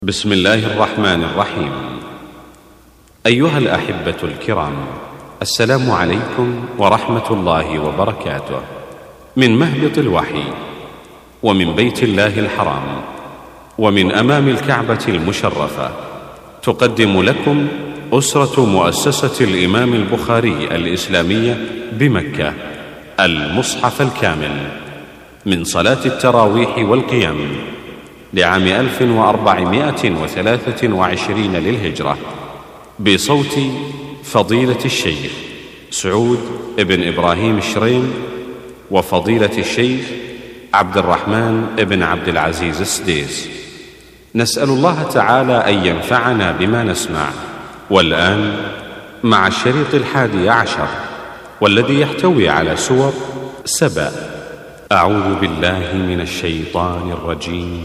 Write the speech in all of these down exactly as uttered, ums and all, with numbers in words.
بسم الله الرحمن الرحيم. أيها الأحبة الكرام، السلام عليكم ورحمة الله وبركاته. من مهبط الوحي ومن بيت الله الحرام ومن أمام الكعبة المشرفة، تقدم لكم أسرة مؤسسة الإمام البخاري الإسلامية بمكة المصحف الكامل من صلاة التراويح والقيام لعام ألف وأربعمائة وثلاثة وعشرين للهجرة، بصوت فضيلة الشيخ سعود بن إبراهيم الشريم وفضيلة الشيخ عبد الرحمن بن عبد العزيز السديس. نسأل الله تعالى أن ينفعنا بما نسمع. والآن مع الشريط الحادي عشر، والذي يحتوي على سور سبأ. أعوذ بالله من الشيطان الرجيم.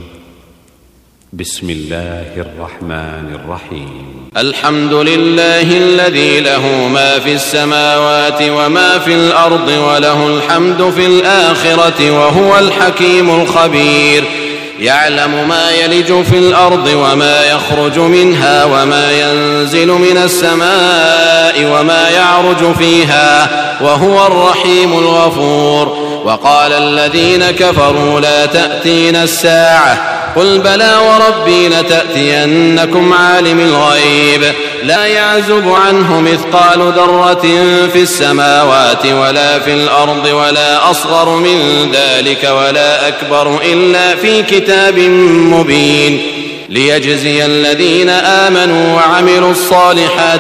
بسم الله الرحمن الرحيم. الحمد لله الذي له ما في السماوات وما في الأرض وله الحمد في الآخرة وهو الحكيم الخبير. يعلم ما يلج في الأرض وما يخرج منها وما ينزل من السماء وما يعرج فيها وهو الرحيم الغفور. وقال الذين كفروا لا تأتينا الساعة قل بلى وربي لتأتينكم عالم الغيب لا يعزب عنه مثقال ذرة في السماوات ولا في الأرض ولا أصغر من ذلك ولا أكبر إلا في كتاب مبين ليجزي الذين آمنوا وعملوا الصالحات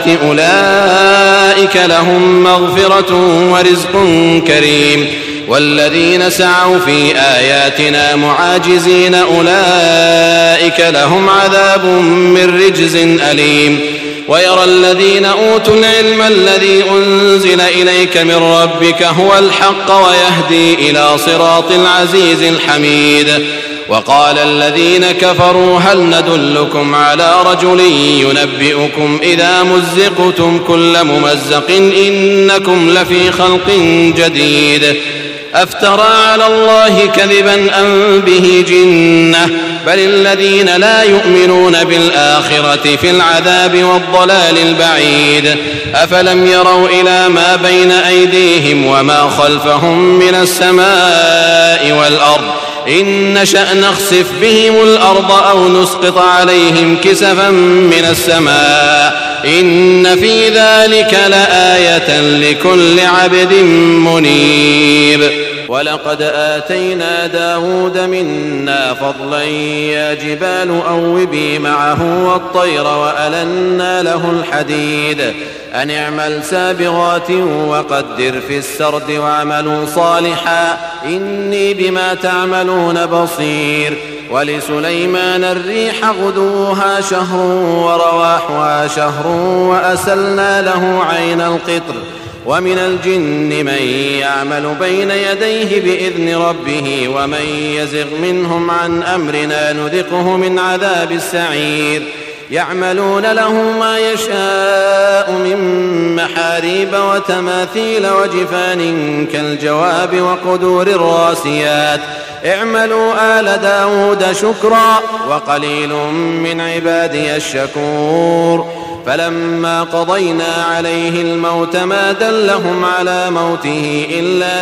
أولئك لهم مغفرة ورزق كريم. والذين سعوا في آياتنا معاجزين أولئك لهم عذاب من رجز أليم. ويرى الذين أوتوا العلم الذي أنزل إليك من ربك هو الحق ويهدي إلى صراط العزيز الحميد. وقال الذين كفروا هل ندلكم على رجل ينبئكم إذا مزقتم كل ممزق إنكم لفي خلق جديد. أفترى على الله كذبا أم به جنة بل الذين لا يؤمنون بالآخرة في العذاب والضلال البعيد. أفلم يروا إلى ما بين أيديهم وما خلفهم من السماء والأرض إن نشأ نخسف بهم الأرض أو نسقط عليهم كسفا من السماء إن في ذلك لآية لكل عبد منيب. ولقد آتينا داود منا فضلا يا جبال أوبي معه والطير وألنا له الحديد أن اعمل سابغات وقدر في السرد واعملوا صالحا إني بما تعملون بصير. ولسليمان الريح غدوها شهر ورواحها شهر وأسلنا له عين القطر. ومن الجن من يعمل بين يديه بإذن ربه ومن يزغ منهم عن أمرنا نذقه من عذاب السعير. يعملون له ما يشاء من محاريب وتماثيل وجفان كالجواب وقدور الراسيات اعملوا آل داود شكرا وقليل من عبادي الشكور. فلما قضينا عليه الموت ما دلهم على موته إلا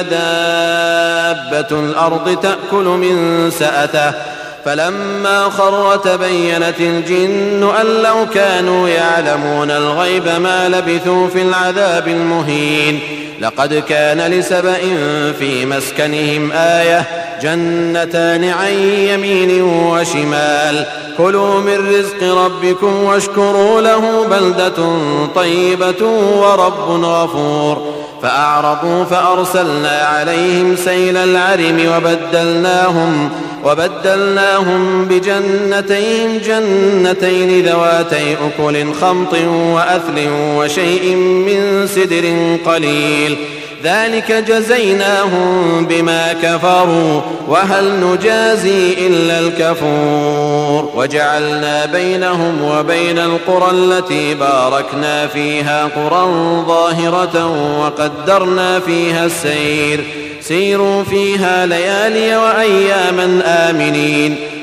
دابة الأرض تأكل من سأته فلما خر تبينت الجن أن لو كانوا يعلمون الغيب ما لبثوا في العذاب المهين. لقد كان لسبأ في مسكنهم آية جنتان عن يمين وشمال كلوا من رزق ربكم واشكروا له بلدة طيبة ورب غفور. فأعرضوا فأرسلنا عليهم سيل العرم وبدلناهم وبدلناهم بجنتين جنتين ذواتي أكل خمط وأثل وشيء من سدر قليل ذلك جزيناهم بما كفروا وهل نجازي إلا الكفور. وجعلنا بينهم وبين القرى التي باركنا فيها قرى ظاهرة وقدرنا فيها السير سيروا فيها ليالي وأياما آمنين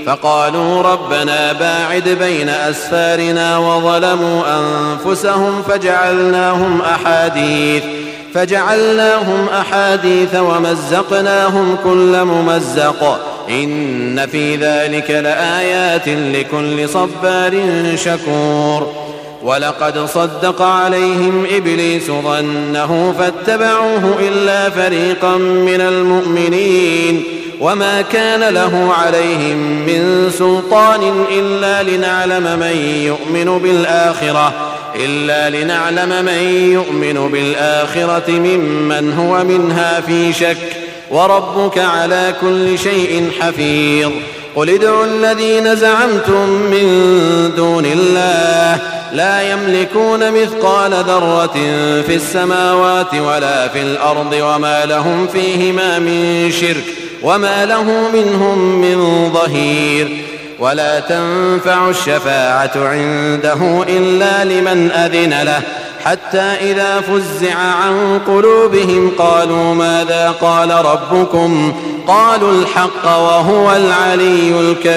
فقالوا ربنا باعد بين أسفارنا وظلموا أنفسهم فجعلناهم أحاديث فجعلناهم أحاديث ومزقناهم كل ممزق إن في ذلك لآيات لكل صبار شكور ولقد صدق عليهم إبليس ظنه فاتبعوه إلا فريقا من المؤمنين وما كان له عليهم من سلطان إلا لنعلم من يؤمن بالآخرة إلا لنعلم من يؤمن بالآخرة ممن هو منها في شك وربك على كل شيء حفيظ قل ادعوا الذين زعمتم من دون الله لا يملكون مثقال ذرة في السماوات ولا في الأرض وما لهم فيهما من شرك وما له منهم من ظهير ولا تنفع الشفاعة عنده إلا لمن أذن له حتى إذا فزع عن قلوبهم قالوا ماذا قال ربكم قالوا الحق وهو العلي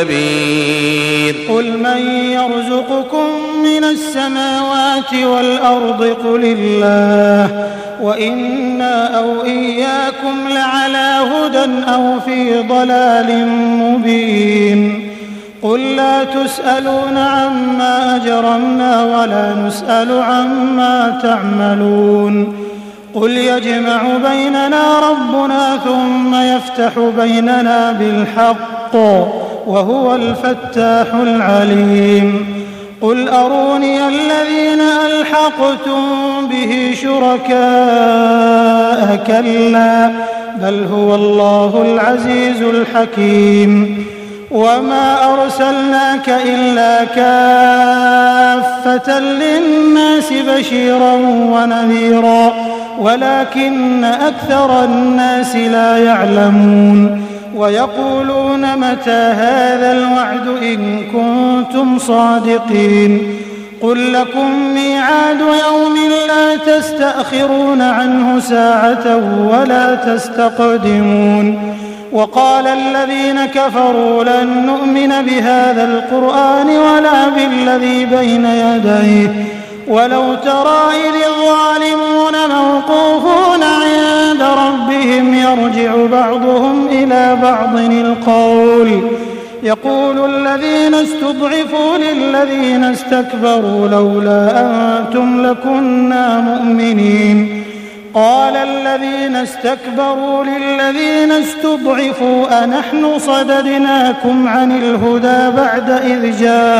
الكبير قل من يرزقكم من السماوات والأرض قل الله وإنا أو إياكم لعلى هدى أو في ضلال مبين قل لا تسألون عما أجرمنا ولا نسأل عما تعملون قل يجمع بيننا ربنا ثم يفتح بيننا بالحق وهو الفتاح العليم قل أروني الذين ألحقتم به شركاء كلا بل هو الله العزيز الحكيم وما أرسلناك إلا كافة للناس بشيرا ونذيرا ولكن أكثر الناس لا يعلمون ويقولون متى هذا الوعد إن كنتم صادقين قل لكم ميعاد يوم لا تستأخرون عنه ساعة ولا تستقدمون وقال الذين كفروا لن نؤمن بهذا القرآن ولا بالذي بين يديه ولو ترى إذ الظالمون موقوفون عند ربهم يرجع بعضهم إلى بعض القول يقول الذين استضعفوا للذين استكبروا لولا أنتم لكنا مؤمنين قال الذين استكبروا للذين استضعفوا أنحن صددناكم عن الهدى بعد إذ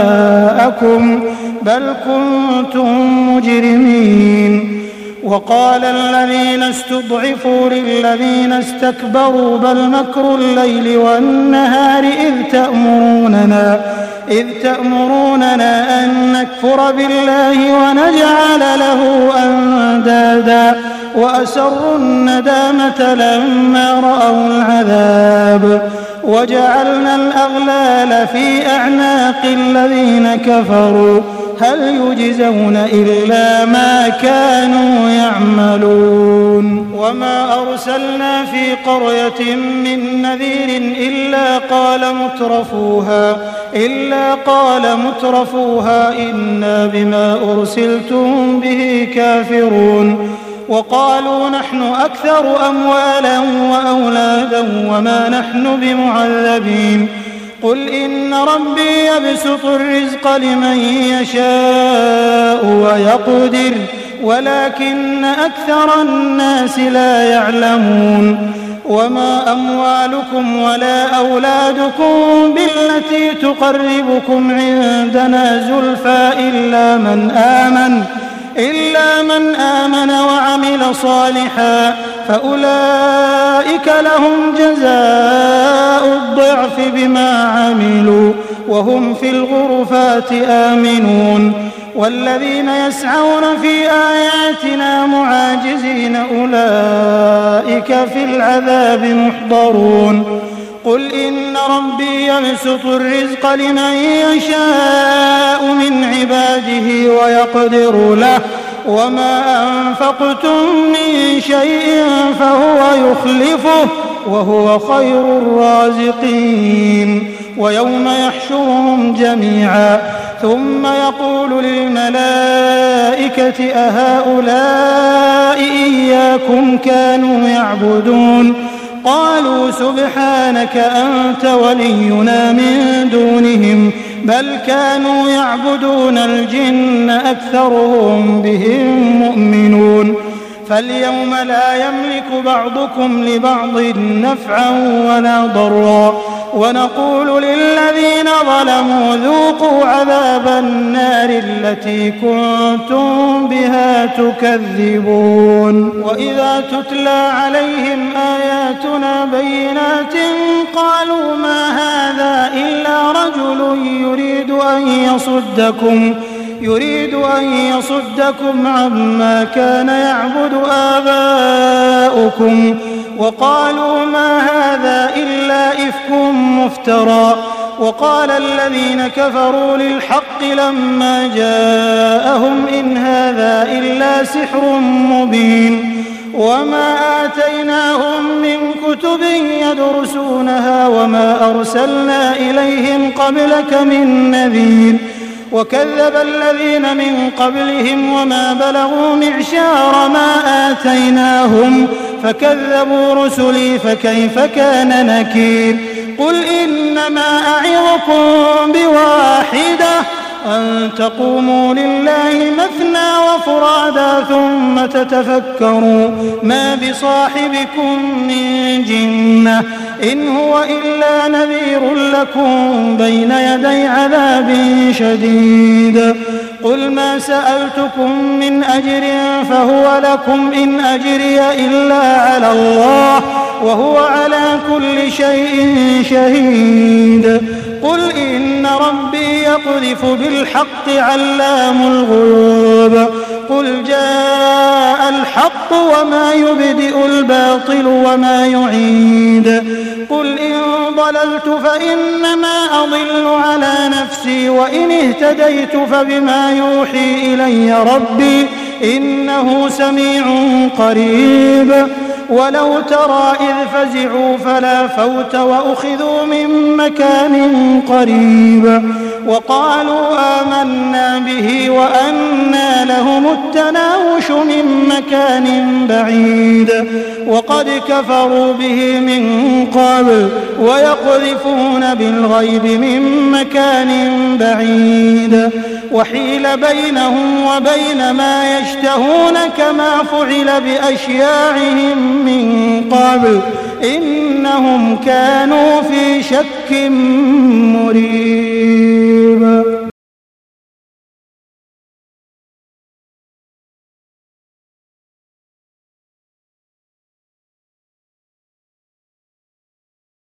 جاءكم بل كنتم مجرمين وقال الذين استضعفوا للذين استكبروا بل مكر الليل والنهار إذ تأمروننا إذ تأمروننا أن نكفر بالله ونجعل له أندادا وأسروا الندامة لما رأوا العذاب وجعلنا الأغلال في أعناق الذين كفروا هل يجزون إلا ما كانوا يعملون وما أرسلنا في قرية من نذير إلا قال مترفوها إلا قال مترفوها إنا بما أرسلتم به كافرون وقالوا نحن أكثر أموالا وأولادا وما نحن بمعذبين قل إن ربي يبسط الرزق لمن يشاء ويقدر ولكن أكثر الناس لا يعلمون وما أموالكم ولا أولادكم بالتي تقربكم عندنا زلفى إلا من آمن إلا من آمن وعمل صالحا فأولئك لهم جزاء الضعف بما عملوا وهم في الغرفات آمنون والذين يسعون في آياتنا معاجزين أولئك في العذاب محضرون قل إن ربي يبسط الرزق لمن يشاء من عباده ويقدر له وما أنفقتم من شيء فهو يخلفه وهو خير الرازقين ويوم يحشرهم جميعا ثم يقول للملائكة أهؤلاء إياكم كانوا يعبدون قالوا سبحانك أنت ولينا من دونهم بل كانوا يعبدون الجن أكثرهم بهم مؤمنون فاليوم لا يملك بعضكم لبعض نفعا ولا ضرا ونقول للذين ظلموا ذوقوا عذاب النار التي كنتم بها تكذبون وإذا تتلى عليهم آياتنا بينات قالوا ما هذا إلا رجل يريد أن يصدكم يريد أن يصدكم عما كان يعبد آباؤكم وقالوا ما هذا إلا إفك مفترى وقال الذين كفروا للحق لما جاءهم إن هذا إلا سحر مبين وما آتيناهم من كتب يدرسونها وما أرسلنا إليهم قبلك من نذير وكذب الذين من قبلهم وما بلغوا معشار ما آتيناهم فكذبوا رسلي فكيف كان نكير قل إنما أعظكم بواحدة أن تقوموا لله مثنى وفرادا ثم تتفكروا ما بصاحبكم من جنة إن هو إلا نذير لكم بين يدي عذاب شديد قل ما سألتكم من أجر فهو لكم إن أجري إلا على الله وهو على كل شيء شهيد قل إن ربي يقذف بالحق علام الغيوب قل جاء الحق وما يبدئ الباطل وما يعيد قل إن ضللت فإنما أضل على نفسي وإن اهتديت فبما يوحي إلي ربي إنه سميع قريب ولو ترى إذ فزعوا فلا فوت وأخذوا من مكان قريب وقالوا آمنا به وأنى لهم التناوش من مكان بعيد وقد كفروا به من قبل ويقذفون بالغيب من مكان بعيد وحيل بينهم وبين ما يشتهون كما فعل بأشياعهم من قبل إنهم كانوا في شك مريب.